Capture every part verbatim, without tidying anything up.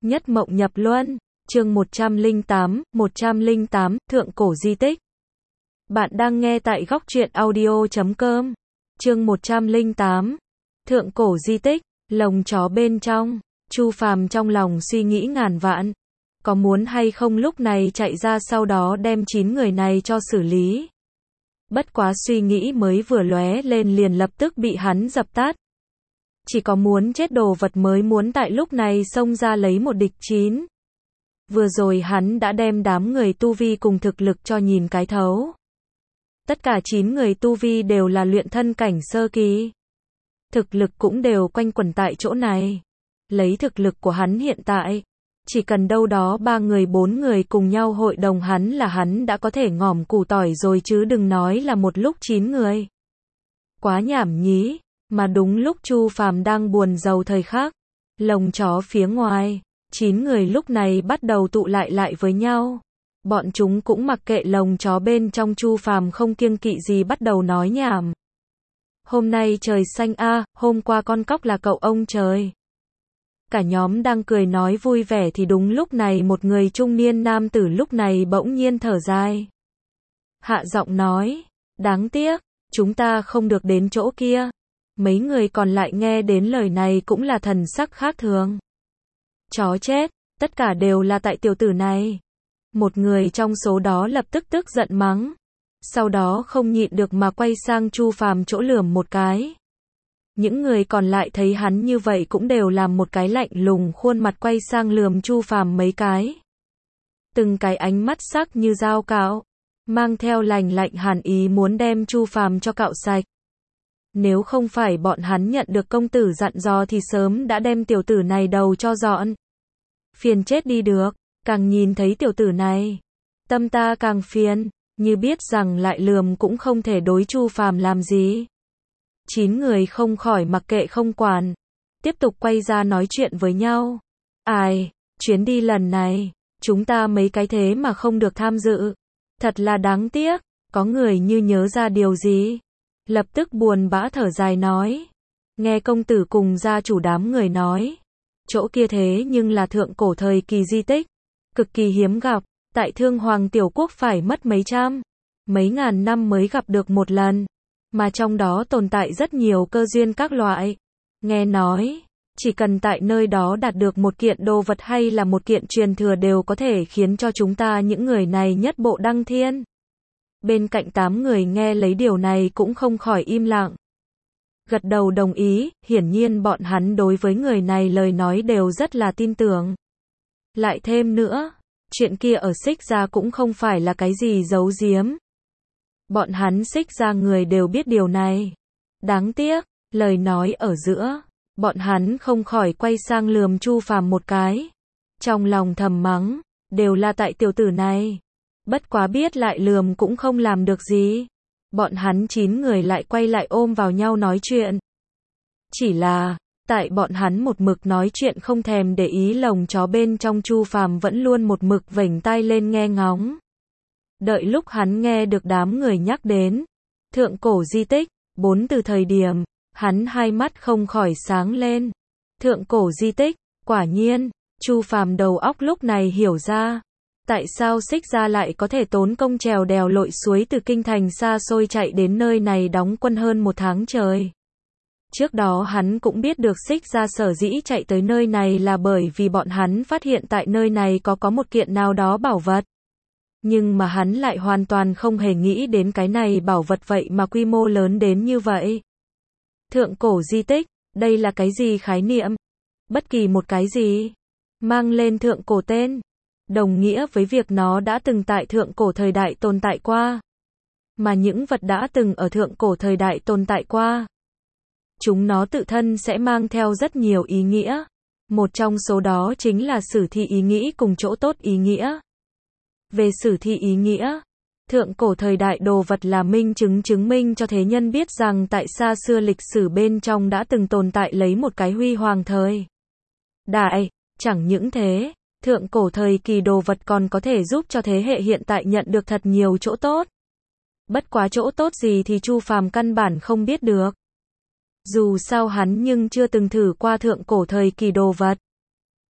Nhất mộng nhập luân, chương một trăm lẻ tám, một trăm lẻ tám, Thượng cổ di tích. Bạn đang nghe tại góc truyện audio chấm com. Chương một trăm lẻ tám, Thượng cổ di tích, lồng chó bên trong. Chu Phàm trong lòng suy nghĩ ngàn vạn, có muốn hay không lúc này chạy ra sau đó đem chín người này cho xử lý. Bất quá suy nghĩ mới vừa lóe lên liền lập tức bị hắn dập tắt. Chỉ có muốn chết đồ vật mới muốn tại lúc này xông ra lấy một địch chín. Vừa rồi hắn đã đem đám người tu vi cùng thực lực cho nhìn cái thấu. Tất cả chín người tu vi đều là luyện thân cảnh sơ kỳ. Thực lực cũng đều quanh quẩn tại chỗ này. Lấy thực lực của hắn hiện tại, chỉ cần đâu đó ba người bốn người cùng nhau hội đồng hắn là hắn đã có thể ngỏm củ tỏi rồi chứ đừng nói là một lúc chín người. Quá nhảm nhí, mà đúng lúc Chu Phàm đang buồn rầu thời khắc, lồng chó phía ngoài, chín người lúc này bắt đầu tụ lại lại với nhau. Bọn chúng cũng mặc kệ lồng chó bên trong, Chu Phàm không kiêng kỵ gì bắt đầu nói nhảm. Hôm nay trời xanh a, hôm qua con cóc là cậu ông trời. Cả nhóm đang cười nói vui vẻ thì đúng lúc này một người trung niên nam tử lúc này bỗng nhiên thở dài. Hạ giọng nói, đáng tiếc, chúng ta không được đến chỗ kia. Mấy người còn lại nghe đến lời này cũng là thần sắc khác thường. Chó chết, tất cả đều là tại tiểu tử này. Một người trong số đó lập tức tức giận mắng. Sau đó không nhịn được mà quay sang Chu Phàm chỗ lườm một cái. Những người còn lại thấy hắn như vậy cũng đều làm một cái lạnh lùng khuôn mặt quay sang lườm Chu Phàm mấy cái. Từng cái ánh mắt sắc như dao cạo, mang theo lạnh lạnh hàn ý muốn đem Chu Phàm cho cạo sạch. Nếu không phải bọn hắn nhận được công tử dặn dò thì sớm đã đem tiểu tử này đầu cho dọn. Phiền chết đi được, càng nhìn thấy tiểu tử này, tâm ta càng phiền, như biết rằng lại lườm cũng không thể đối Chu Phàm làm gì. Chín người không khỏi mặc kệ không quản, tiếp tục quay ra nói chuyện với nhau. Ai, chuyến đi lần này, chúng ta mấy cái thế mà không được tham dự. Thật là đáng tiếc, có người như nhớ ra điều gì. Lập tức buồn bã thở dài nói. Nghe công tử cùng gia chủ đám người nói. Chỗ kia thế nhưng là thượng cổ thời kỳ di tích. Cực kỳ hiếm gặp, tại Thương Hoàng Tiểu Quốc phải mất mấy trăm, mấy ngàn năm mới gặp được một lần. Mà trong đó tồn tại rất nhiều cơ duyên các loại. Nghe nói, chỉ cần tại nơi đó đạt được một kiện đồ vật hay là một kiện truyền thừa đều có thể khiến cho chúng ta những người này nhất bộ đăng thiên. Bên cạnh tám người nghe lấy điều này cũng không khỏi im lặng. Gật đầu đồng ý, hiển nhiên bọn hắn đối với người này lời nói đều rất là tin tưởng. Lại thêm nữa, chuyện kia ở Xích Gia cũng không phải là cái gì giấu giếm. Bọn hắn Xích Gia người đều biết điều này. Đáng tiếc, lời nói ở giữa, bọn hắn không khỏi quay sang lườm Chu Phàm một cái. Trong lòng thầm mắng, đều là tại tiểu tử này. Bất quá biết lại lườm cũng không làm được gì. Bọn hắn chín người lại quay lại ôm vào nhau nói chuyện. Chỉ là, tại bọn hắn một mực nói chuyện không thèm để ý lồng chó bên trong, Chu Phàm vẫn luôn một mực vểnh tai lên nghe ngóng. Đợi lúc hắn nghe được đám người nhắc đến thượng cổ di tích, bốn từ thời điểm, hắn hai mắt không khỏi sáng lên. Thượng cổ di tích, quả nhiên, Chu Phàm đầu óc lúc này hiểu ra. Tại sao Xích Gia lại có thể tốn công trèo đèo lội suối từ kinh thành xa xôi chạy đến nơi này đóng quân hơn một tháng trời. Trước đó hắn cũng biết được Xích Gia sở dĩ chạy tới nơi này là bởi vì bọn hắn phát hiện tại nơi này có có một kiện nào đó bảo vật. Nhưng mà hắn lại hoàn toàn không hề nghĩ đến cái này bảo vật vậy mà quy mô lớn đến như vậy. Thượng cổ di tích, đây là cái gì khái niệm? Bất kỳ một cái gì mang lên thượng cổ tên, đồng nghĩa với việc nó đã từng tại thượng cổ thời đại tồn tại qua. Mà những vật đã từng ở thượng cổ thời đại tồn tại qua, chúng nó tự thân sẽ mang theo rất nhiều ý nghĩa. Một trong số đó chính là sử thi ý nghĩ cùng chỗ tốt ý nghĩa. Về sử thi ý nghĩa, thượng cổ thời đại đồ vật là minh chứng chứng minh cho thế nhân biết rằng tại xa xưa lịch sử bên trong đã từng tồn tại lấy một cái huy hoàng thời đại. Chẳng những thế, thượng cổ thời kỳ đồ vật còn có thể giúp cho thế hệ hiện tại nhận được thật nhiều chỗ tốt. Bất quá chỗ tốt gì thì Chu Phàm căn bản không biết được. Dù sao hắn nhưng chưa từng thử qua thượng cổ thời kỳ đồ vật.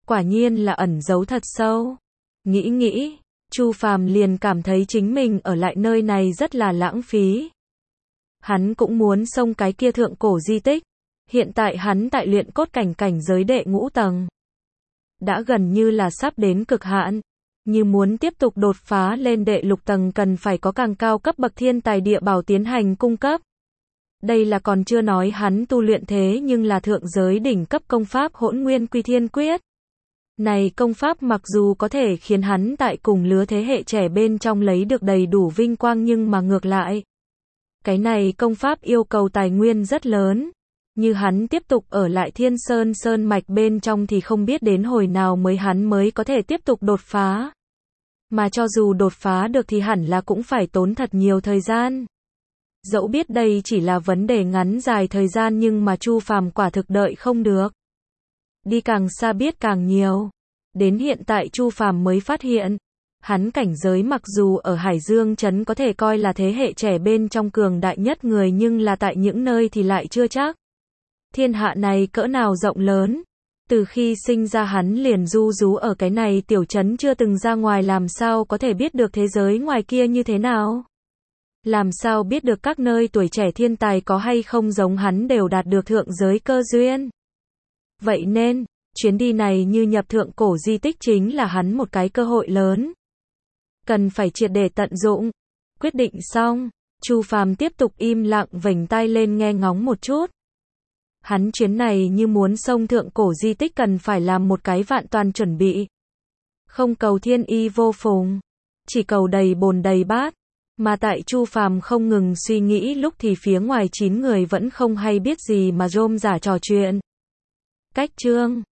Quả nhiên là ẩn giấu thật sâu. Nghĩ nghĩ, Chu Phàm liền cảm thấy chính mình ở lại nơi này rất là lãng phí. Hắn cũng muốn xông cái kia thượng cổ di tích. Hiện tại hắn tại luyện cốt cảnh cảnh giới đệ ngũ tầng. Đã gần như là sắp đến cực hạn. Như muốn tiếp tục đột phá lên đệ lục tầng cần phải có càng cao cấp bậc thiên tài địa bảo tiến hành cung cấp. Đây là còn chưa nói hắn tu luyện thế nhưng là thượng giới đỉnh cấp công pháp Hỗn Nguyên Quy Thiên Quyết. Này công pháp mặc dù có thể khiến hắn tại cùng lứa thế hệ trẻ bên trong lấy được đầy đủ vinh quang nhưng mà ngược lại. Cái này công pháp yêu cầu tài nguyên rất lớn. Như hắn tiếp tục ở lại Thiên Sơn Sơn Mạch bên trong thì không biết đến hồi nào mới hắn mới có thể tiếp tục đột phá. Mà cho dù đột phá được thì hẳn là cũng phải tốn thật nhiều thời gian. Dẫu biết đây chỉ là vấn đề ngắn dài thời gian nhưng mà Chu Phàm quả thực đợi không được. Đi càng xa biết càng nhiều. Đến hiện tại Chu Phàm mới phát hiện, hắn cảnh giới mặc dù ở Hải Dương trấn có thể coi là thế hệ trẻ bên trong cường đại nhất người nhưng là tại những nơi thì lại chưa chắc. Thiên hạ này cỡ nào rộng lớn. Từ khi sinh ra hắn liền du rú ở cái này tiểu trấn chưa từng ra ngoài làm sao có thể biết được thế giới ngoài kia như thế nào. Làm sao biết được các nơi tuổi trẻ thiên tài có hay không giống hắn đều đạt được thượng giới cơ duyên. Vậy nên, chuyến đi này như nhập thượng cổ di tích chính là hắn một cái cơ hội lớn. Cần phải triệt để tận dụng. Quyết định xong, Chu Phàm tiếp tục im lặng vểnh tai lên nghe ngóng một chút. Hắn chuyến này như muốn xông thượng cổ di tích cần phải làm một cái vạn toàn chuẩn bị. Không cầu thiên y vô phùng, chỉ cầu đầy bồn đầy bát. Mà tại Chu Phàm không ngừng suy nghĩ lúc thì phía ngoài chín người vẫn không hay biết gì mà rôm rả trò chuyện. Cách chương